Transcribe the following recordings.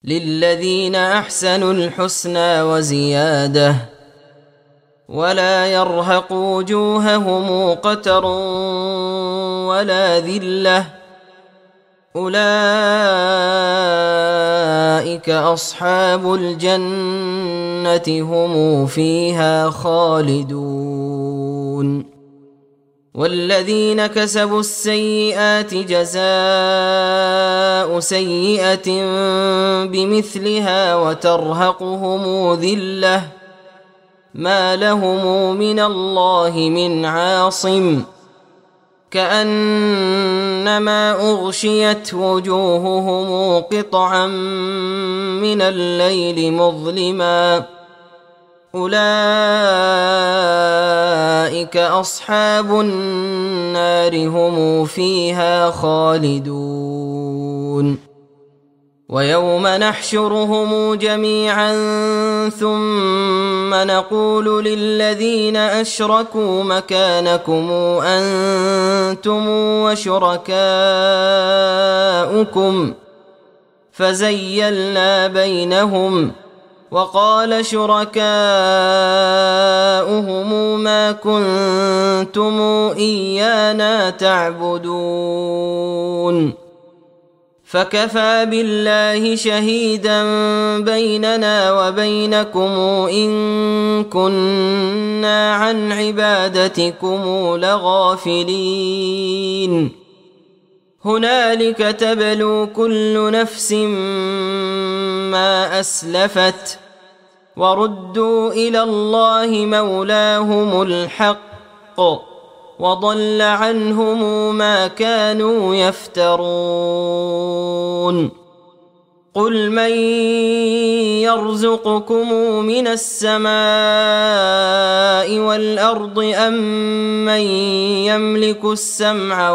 للذين أحسنوا الحسنى وزيادة ولا يرهق وجوههم قتر ولا ذلة أولئك أصحاب الجنة هم فيها خالدون والذين كسبوا السيئات جزاء سيئة بمثلها وترهقهم ذلة ما لهم من الله من عاصم كأنما أغشيت وجوههم قطعا من الليل مظلما أولئك أصحاب النار هم فيها خالدون ويوم نحشرهم جميعا ثم نقول للذين أشركوا مكانكم أنتم وشركاؤكم فزيلنا بينهم وقال شركاؤهم ما كنتم إيانا تعبدون فكفى بالله شهيدا بيننا وبينكم إن كنا عن عبادتكم لغافلين هنالك تبلو كل نفس ما أسلفت وردوا إلى الله مولاهم الحق وضل عنهم ما كانوا يفترون قل من يرزقكم من السماء والأرض أم من يملك السمع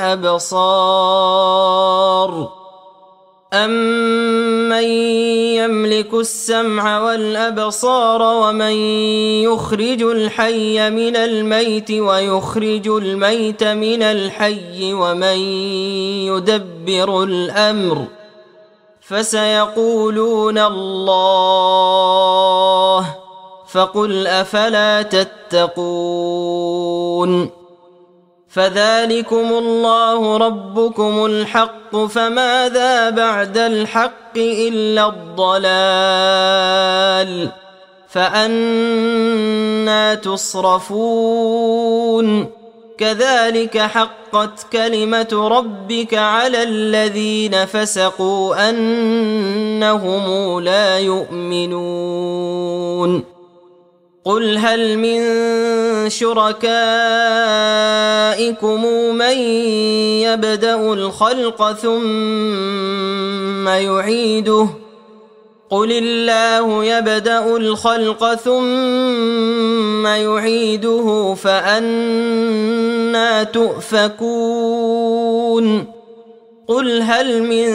والأبصار ومن يخرج الحي من الميت ويخرج الميت من الحي ومن يدبر الأمر فسيقولون الله فقل أفلا تتقون فذلكم الله ربكم الحق فماذا بعد الحق إلا الضلال فأنى تصرفون كذلك حقت كلمة ربك على الذين فسقوا أنهم لا يؤمنون قل هل من شركائكم من يبدأ الخلق ثم يعيده قل الله يبدأ الخلق ثم يعيده فأنى تؤفكون قل هل من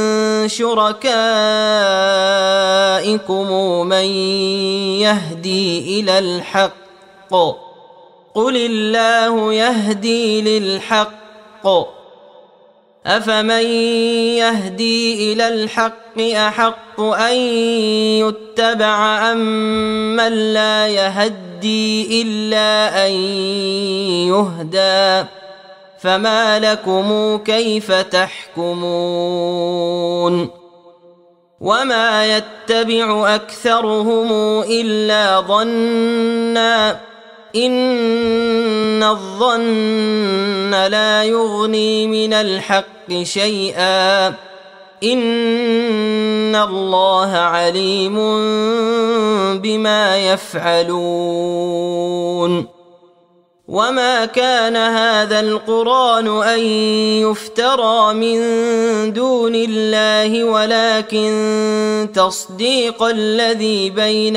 شركائكم من يهدي إلى الحق قل الله يهدي للحق أفمن يهدي إلى الحق أحق أن يتبع أم من لا يهدي إلا أن يهدى فما لكم كيف تحكمون وما يتبع أكثرهم إلا ظنا إن الظن لا يغني من الحق شيئا إن الله عليم بما يفعلون وما كان هذا القرآن أن يفترى من دون الله ولكن تصديق الذي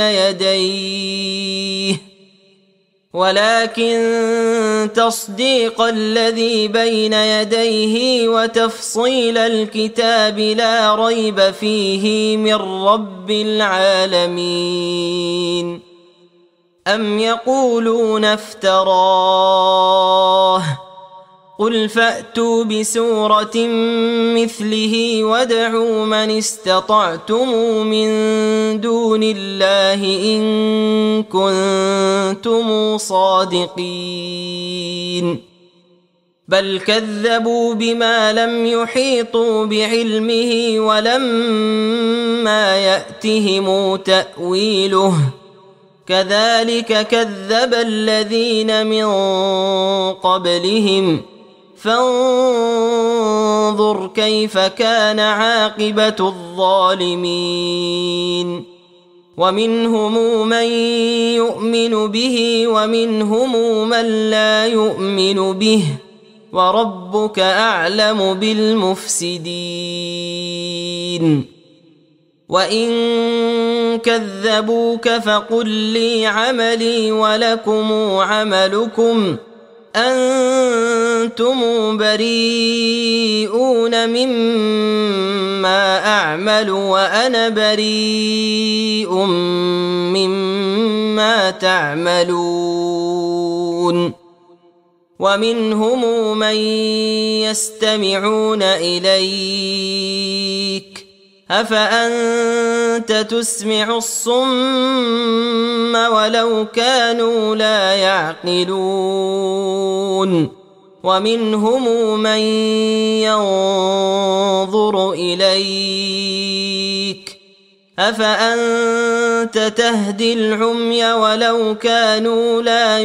بين يديه وتفصيل الكتاب لا ريب فيه من رب العالمين أم يقولون افتراه قل فأتوا بسورة مثله وادعوا من استطعتم من دون الله إن كنتم صادقين بل كذبوا بما لم يحيطوا بعلمه ولما يأتهم تأويله كذلك كذب الذين من قبلهم فانظر كيف كان عاقبة الظالمين ومنهم من يؤمن به ومنهم من لا يؤمن به وربك أعلم بالمفسدين وإن كذبوك فقل لي عملي ولكم عملكم أنتم بريئون مما أعمل وأنا بريء مما تعملون ومنهم من يستمعون إليك أفأنت تسمع الصم ولو كانوا لا يعقلون ومنهم من ينظر إليك أفأنت تهدي العمي ولو كانوا لا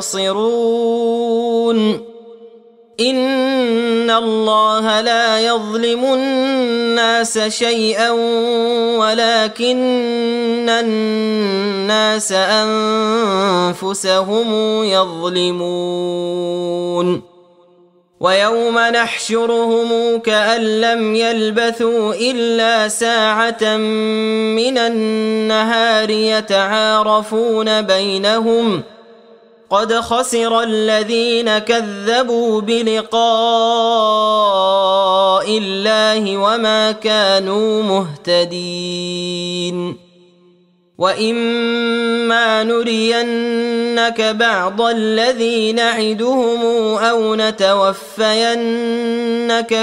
يبصرون إن الله لا يظلم الناس شيئا ولكن الناس أنفسهم يظلمون ويوم نحشرهم كأن لم يلبثوا إلا ساعة من النهار يتعارفون بينهم قد خسر الذين كذبوا بلقاء الله وما كانوا مهتدين وإما نرينك بعض الذي نعدهم أو نتوفينك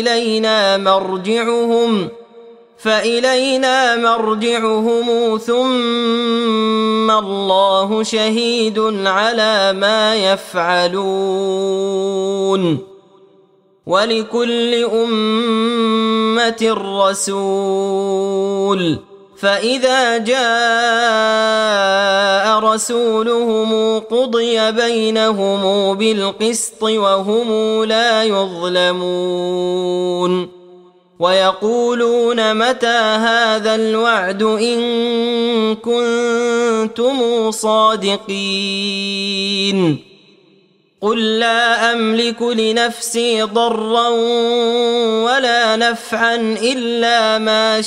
فإلينا مرجعهم ثم الله شهيد على ما يفعلون ولكل أمة رسول فإذا جاء رسولهم قضي بينهم بالقسط وهم لا يظلمون ويقولون متى هذا الوعد إن كنتم صادقين قل لا أملك لنفسي ضرا ولا نفعا إلا ما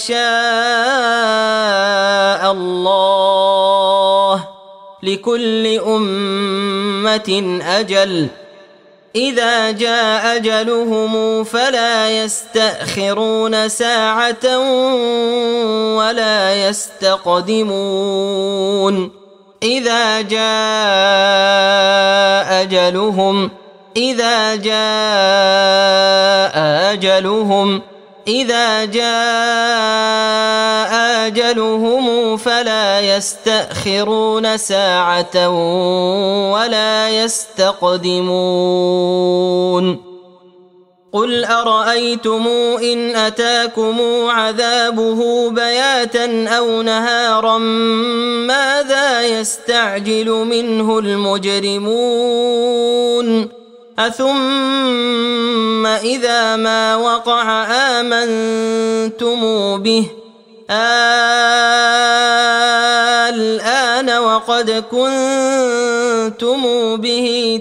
شاء الله لكل أمة أجل إذا جاء أجلهم فلا يستأخرون ساعة ولا يستقدمون إذا جاء أجلهم فلا يستأخرون ساعة ولا يستقدمون قل أرأيتم إن أتاكم عذابه بياتا أو نهارا ماذا يستعجل منه المجرمون أثم إذا ما وقع آمنتم به الآن وقد كنتم به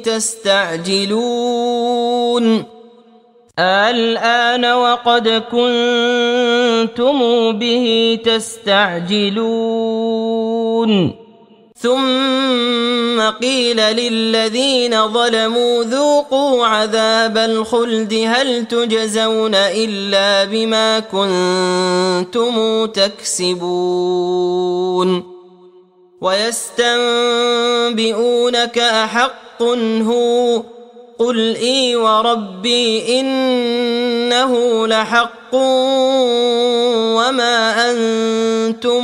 تستعجلون ثم قيل للذين ظلموا ذوقوا عذاب الخلد هل تجزون إلا بما كنتم تكسبون ويستنبئونك أحق هو قل إي وربي إنه لحق وما أنتم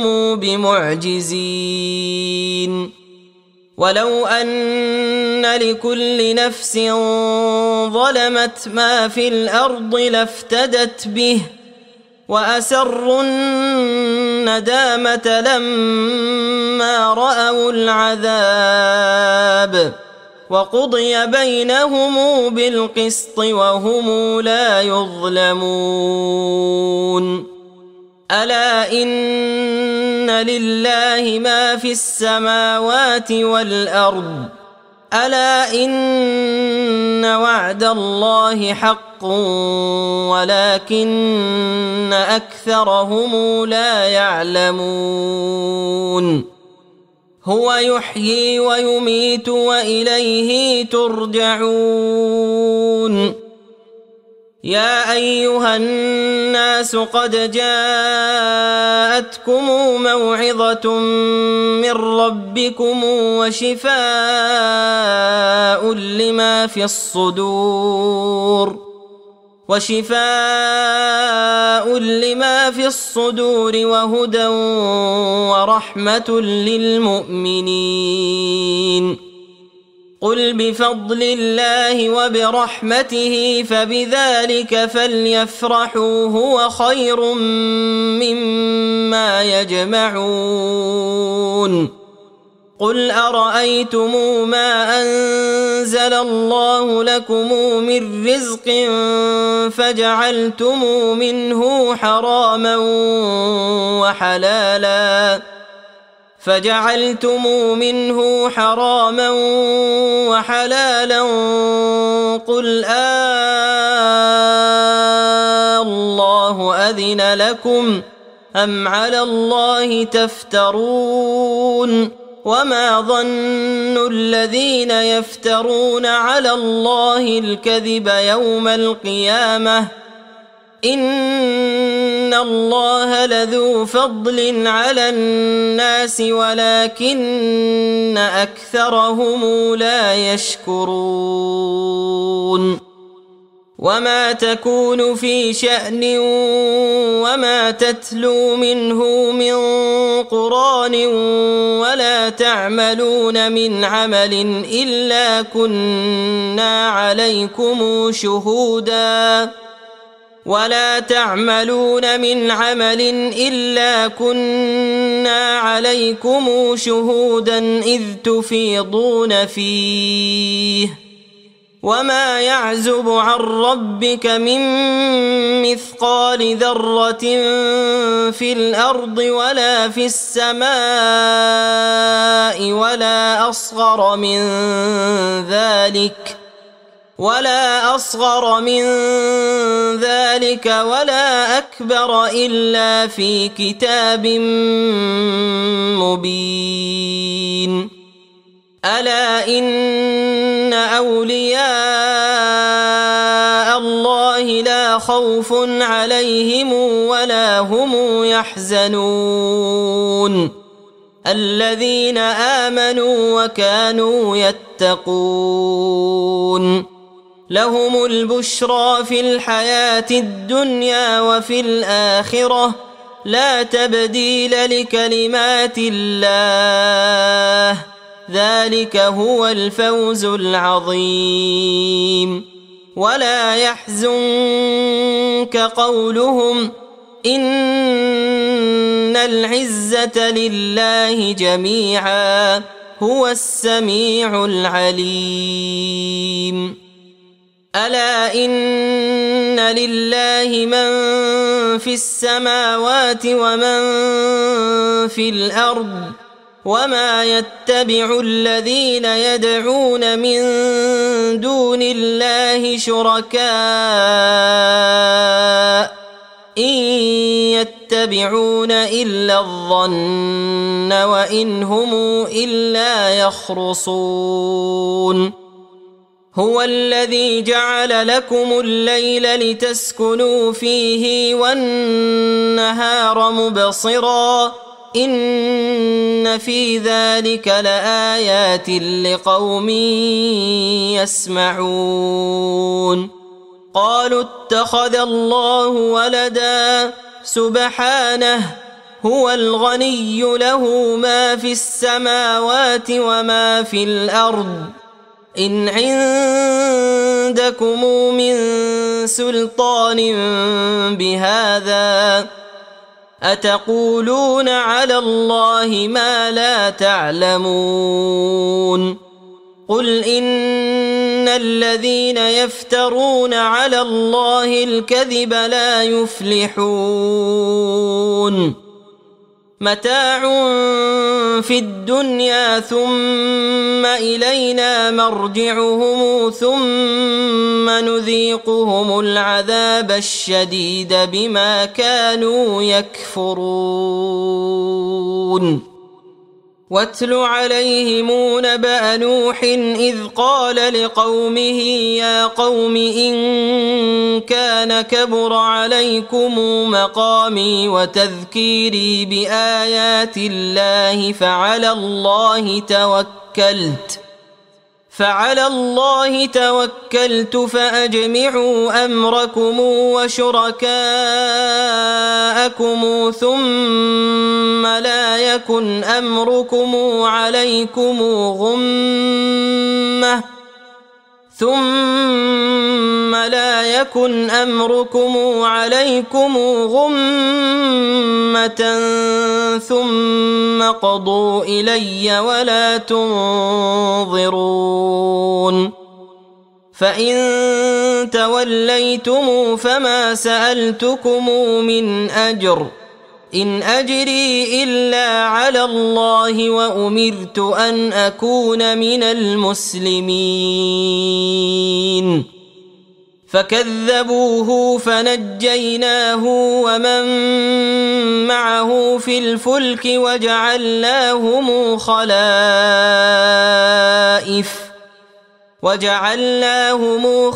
بمعجزين ولو أن لكل نفس ظلمت ما في الأرض لافتدت به وأسروا الندامة لما رأوا العذاب وقضي بينهم بالقسط وهم لا يظلمون ألا إن لله ما في السماوات والأرض ألا إن وعد الله حق ولكن أكثرهم لا يعلمون هو يحيي ويميت وإليه ترجعون يا أيها الناس قد جاءتكم موعظة من ربكم وشفاء لما في الصدور وهدى ورحمة للمؤمنين قل بفضل الله وبرحمته فبذلك فليفرحوا هو خير مما يجمعون قل أرأيتم ما أنزل الله لكم من رزق فجعلتم منه حراما وحلالا قل الله أذن لكم أم على الله تفترون وما ظن الذين يفترون على الله الكذب يوم القيامة إن الله لذو فضل على الناس ولكن أكثرهم لا يشكرون وما تكون في شأن وما تتلو منه من قرآن ولا تعملون من عمل إلا كنا عليكم شهودا إذ تفيضون فيه وما يعزب عن ربك من مثقال ذرة في الأرض ولا في السماء ولا أصغر من ذلك ولا أكبر إلا في كتاب مبين ألا إن أولياء الله لا خوف عليهم ولا هم يحزنون الذين آمنوا وكانوا يتقون لهم البشرى في الحياة الدنيا وفي الآخرة لا تبديل لكلمات الله ذلك هو الفوز العظيم ولا يحزنك قولهم إن العزة لله جميعا هو السميع العليم ألا إن لله من في السماوات ومن في الأرض وما يتبع الذين يدعون من دون الله شركاء إن يتبعون إلا الظن وإن هم إلا يخرصون هو الذي جعل لكم الليل لتسكنوا فيه والنهار مبصرا إن في ذلك لآيات لقوم يسمعون قالوا اتخذ الله ولدا سبحانه هو الغني له ما في السماوات وما في الأرض إن عندكم من سلطان بهذا أتقولون على الله ما لا تعلمون قل إن الذين يفترون على الله الكذب لا يفلحون متاع في الدنيا ثم إلينا مرجعهم ثم نذيقهم العذاب الشديد بما كانوا يكفرون واتل عليهم نبأ نوح إذ قال لقومه يا قوم إن كان كبر عليكم مقامي وتذكيري بآيات الله فعلى الله توكلت فأجمعوا أمركم وشركاءكم ثم لا يكن أمركم عليكم غمة ثم قضوا إلي ولا تنظرون فإن توليتم فما سألتكم من أجر إن أجري إلا على الله وأمرت أن أكون من المسلمين فكذبوه فنجيناه ومن معه في الفلك وجعلناهم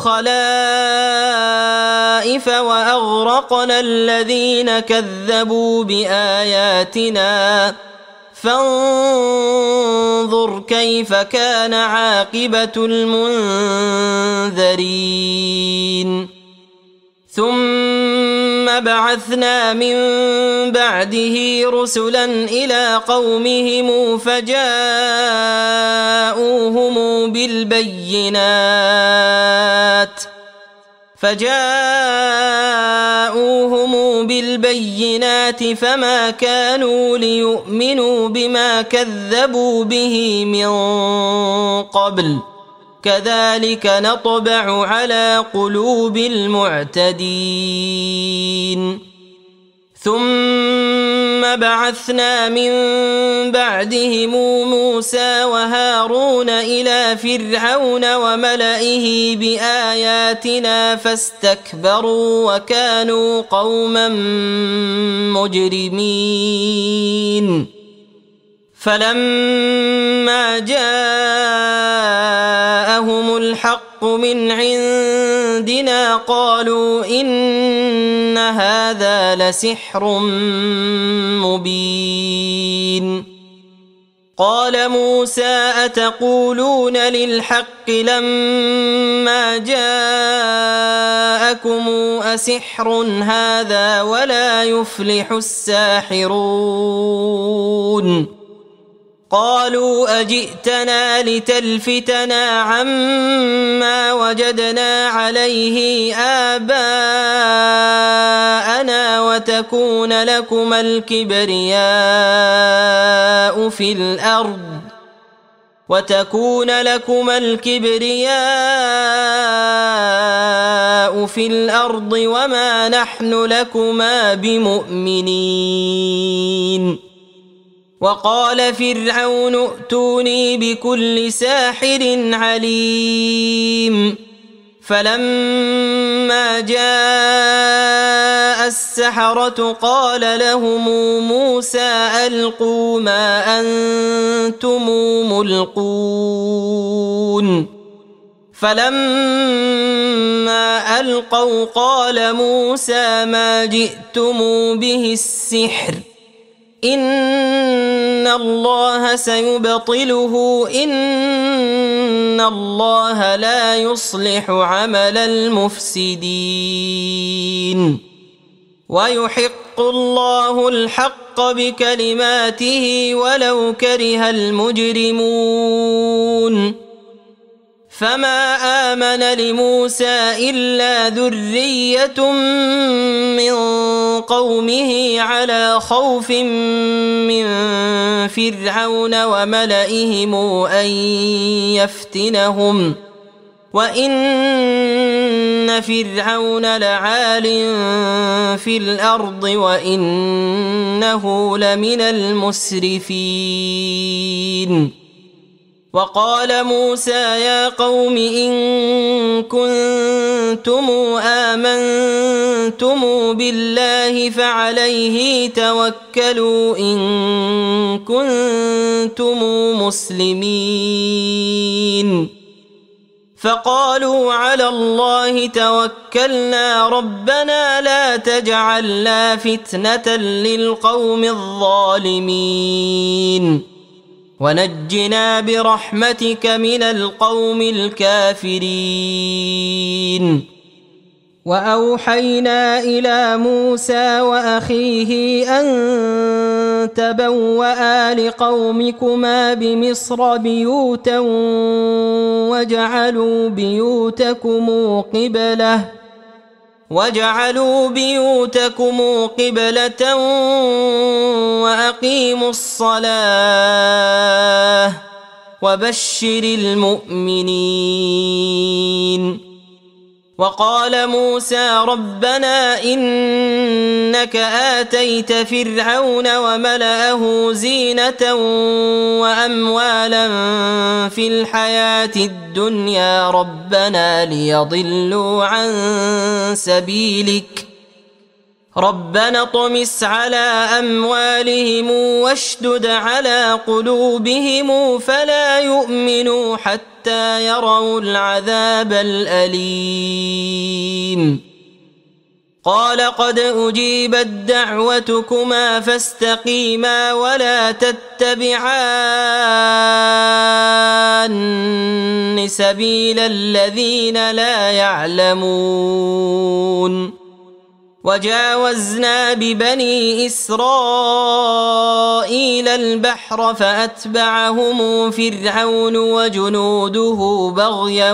خلائف وأغرقنا الذين كذبوا بآياتنا فانظر كيف كان عاقبة المنذرين ثم بعثنا من بعده رسلا إلى قومهم فجاءوهم بالبينات فما كانوا ليؤمنوا بما كذبوا به من قبل كذلك نطبع على قلوب المعتدين ثم بعثنا من بعدهم موسى وهارون إلى فرعون وملئه بآياتنا فاستكبروا وكانوا قوما مجرمين فلما جاءهم الحق من عندنا قالوا إن هذا لسحر مبين قال موسى أتقولون للحق لما جاءكم أسحر هذا ولا يفلح الساحرون قالوا أجئتنا لتلفتنا عما وجدنا عليه آباءنا وتكون لكما الكبرياء في الأرض وما نحن لكما بمؤمنين وقال فرعون ائتوني بكل ساحر عليم فلما جاء السحرة قال لهم موسى ألقوا ما أنتم ملقون فلما ألقوا قال موسى ما جئتم به السحر إن الله سيبطله إن الله لا يصلح عمل المفسدين ويحق الله الحق بكلماته ولو كره المجرمون فما آمن لموسى إلا ذرية من قومه على خوف من فرعون وملئهم أن يفتنهم وإن فرعون لعال في الأرض وإنه لمن المسرفين وقال موسى يا قوم إن كنتم آمنتم بالله فعليه توكلوا إن كنتم مسلمين فقالوا على الله توكلنا ربنا لا تجعلنا فتنة للقوم الظالمين ونجنا برحمتك من القوم الكافرين وأوحينا إلى موسى وأخيه أن تبوأ لقومكما بمصر بيوتا وجعلوا بيوتكم قبلة وأقيموا الصلاة وبشر المؤمنين وقال موسى ربنا إنك آتيت فرعون وملأه زينة وأموالا في الحياة الدنيا ربنا ليضلوا عن سبيلك ربنا اطمس على أموالهم واشدد على قلوبهم فلا يؤمنوا حتى يروا العذاب الأليم قال قد أجيبت دعوتكما فاستقيما ولا تتبعان سبيل الذين لا يعلمون وجاوزنا ببني إسرائيل البحر فأتبعهم فرعون وجنوده بغيا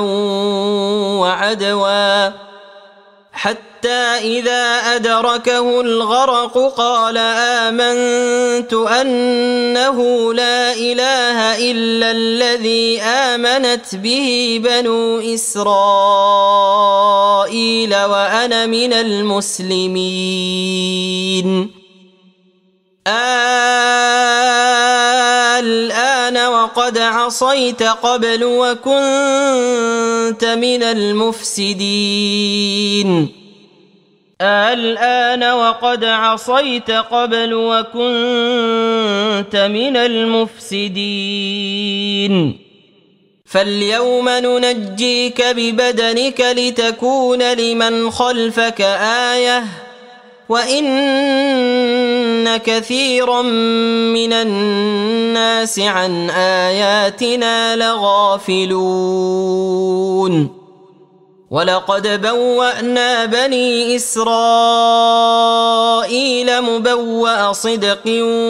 وعدوا حتى إذا أدركه الغرق قال آمنت أنه لا إله إلا الذي آمنت به بنو إسرائيل وأنا من المسلمين الآن وقد عصيت قبل وكنت من المفسدين الآن وقد عصيت قبل وكنت من المفسدين فاليوم ننجيك ببدنك لتكون لمن خلفك آية وإن كثيرا من الناس عن آياتنا لغافلون ولقد بوأنا بني إسرائيل مبوأ صدق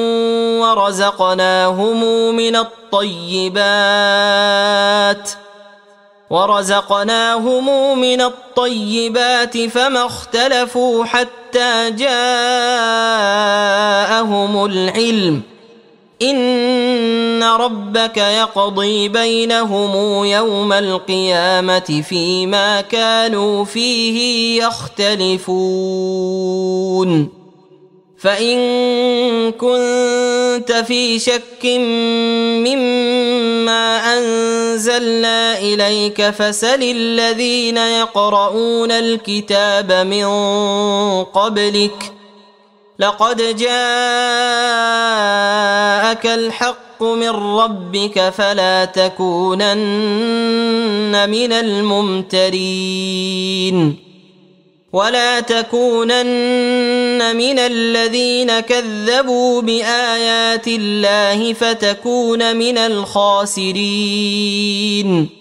ورزقناهم من الطيبات فما اختلفوا حتى جاءهم العلم إن ربك يقضي بينهم يوم القيامة فيما كانوا فيه يختلفون فإن كنت في شك مما أنزلنا إليك فسل الذين يقرؤون الكتاب من قبلك لقد جاءك الحق من ربك فلا تكونن من الممترين ولا تكونن من الذين كذبوا بآيات الله فتكون من الخاسرين.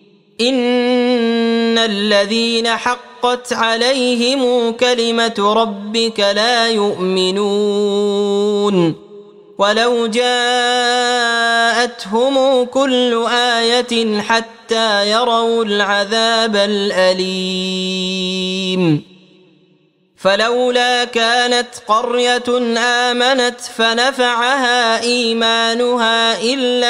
إن الذين حقت عليهم كلمة ربك لا يؤمنون ولو جاءتهم كل آية حتى يروا العذاب الأليم. فلولا كانت قرية آمنت فنفعها إيمانها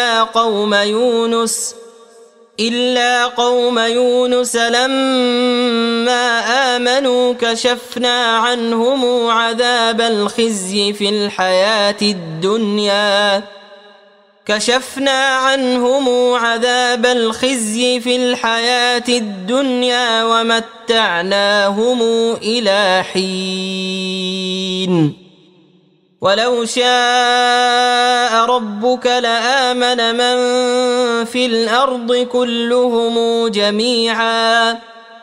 إلا قوم يونس لما آمنوا كشفنا عنهم عذاب الخزي في الحياة الدنيا ومتعناهم إلى حين. ولو شاء ربك لآمن من في الأرض كلهم جميعا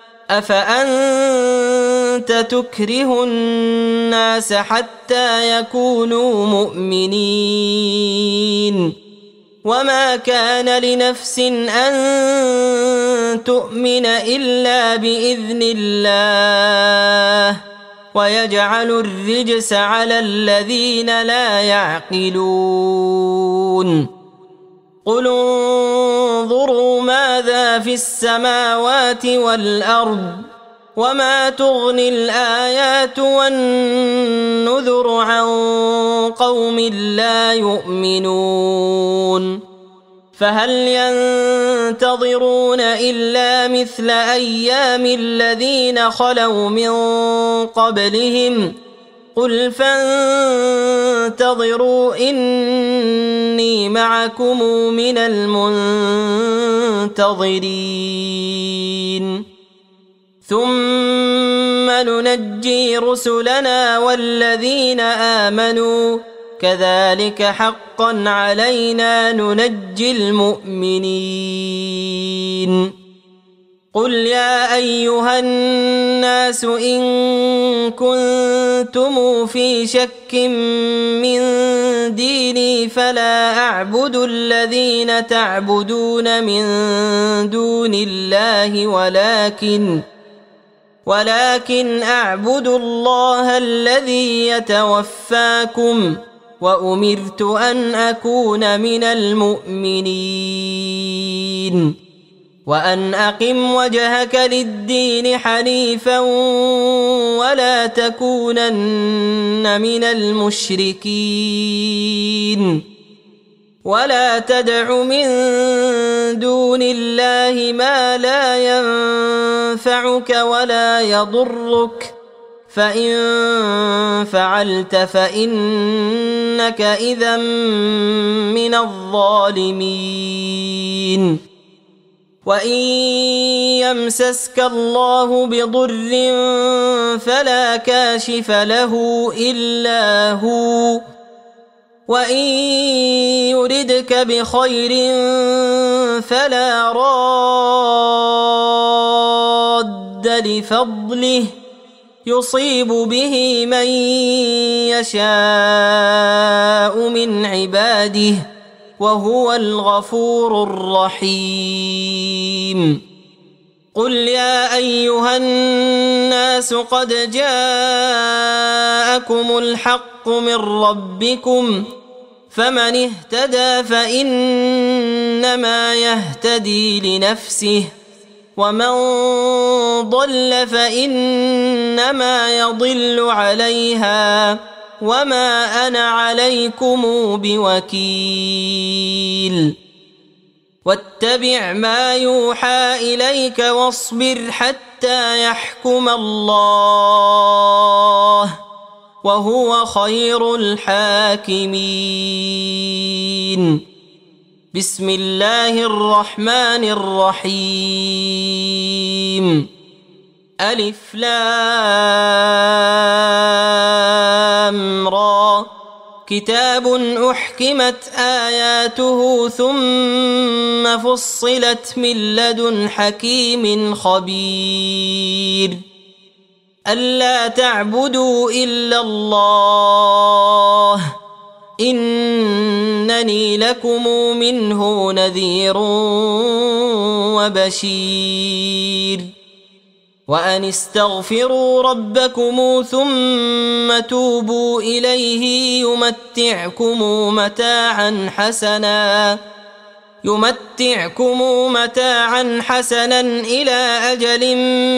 أفأنت تكره الناس حتى يكونوا مؤمنين وما كان لنفس أن تؤمن إلا بإذن الله ويجعل الرجس على الذين لا يعقلون. قل انظروا ماذا في السماوات والأرض وما تغني الآيات والنذر عن قوم لا يؤمنون. فهل ينتظرون إلا مثل أيام الذين خلوا من قبلهم قل فانتظروا إني معكم من المنتظرين ثم ننجي رسلنا والذين آمنوا كذلك حقا علينا ننجي المؤمنين. قل يا أيها الناس إن كنتم في شك من ديني فلا أعبد الذين تعبدون من دون الله ولكن أعبد الله الذي يتوفاكم وأمرت أن أكون من المؤمنين وأن أقم وجهك للدين حنيفا ولا تكونن من المشركين ولا تدع من دون الله ما لا ينفعك ولا يضرك فإن فعلت فإنك إذا من الظالمين. وإن يمسسك الله بضر فلا كاشف له إلا هو وإن يردك بخير فلا راد لفضله يصيب به من يشاء من عباده وهو الغفور الرحيم. قل يا أيها الناس قد جاءكم الحق من ربكم فمن اهتدى فإنما يهتدي لنفسه ومن ضل فإنما يضل عليها وما أنا عليكم بوكيل. واتبع ما يوحى إليك واصبر حتى يحكم الله وهو خير الحاكمين. بسم الله الرحمن الرحيم. ألف لام را كتاب أحكمت آياته ثم فصلت من لدن حكيم خبير. ألا تعبدوا إلا الله إنني لكم منه نذير وبشير وأن استغفروا ربكم ثم توبوا إليه يمتعكم متاعا حسنا إلى أجل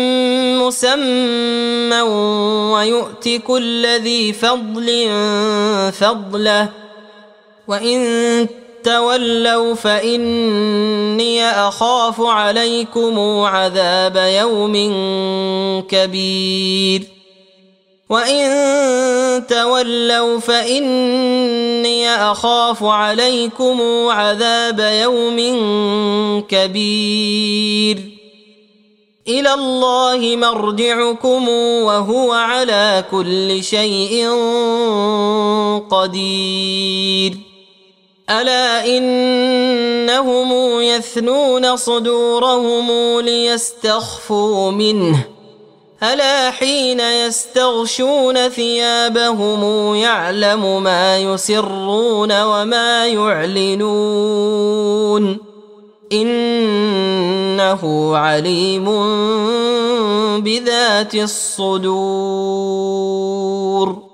مسمى ويؤت كل ذي فضل فضله وإن تولوا فإني أخاف عليكم عذاب يوم كبير إلى الله مرجعكم وهو على كل شيء قدير ألا إنهم يثنون صدورهم ليستخفوا منه ألا حين يستغشون ثيابهم يعلم ما يسرون وما يعلنون إنه عليم بذات الصدور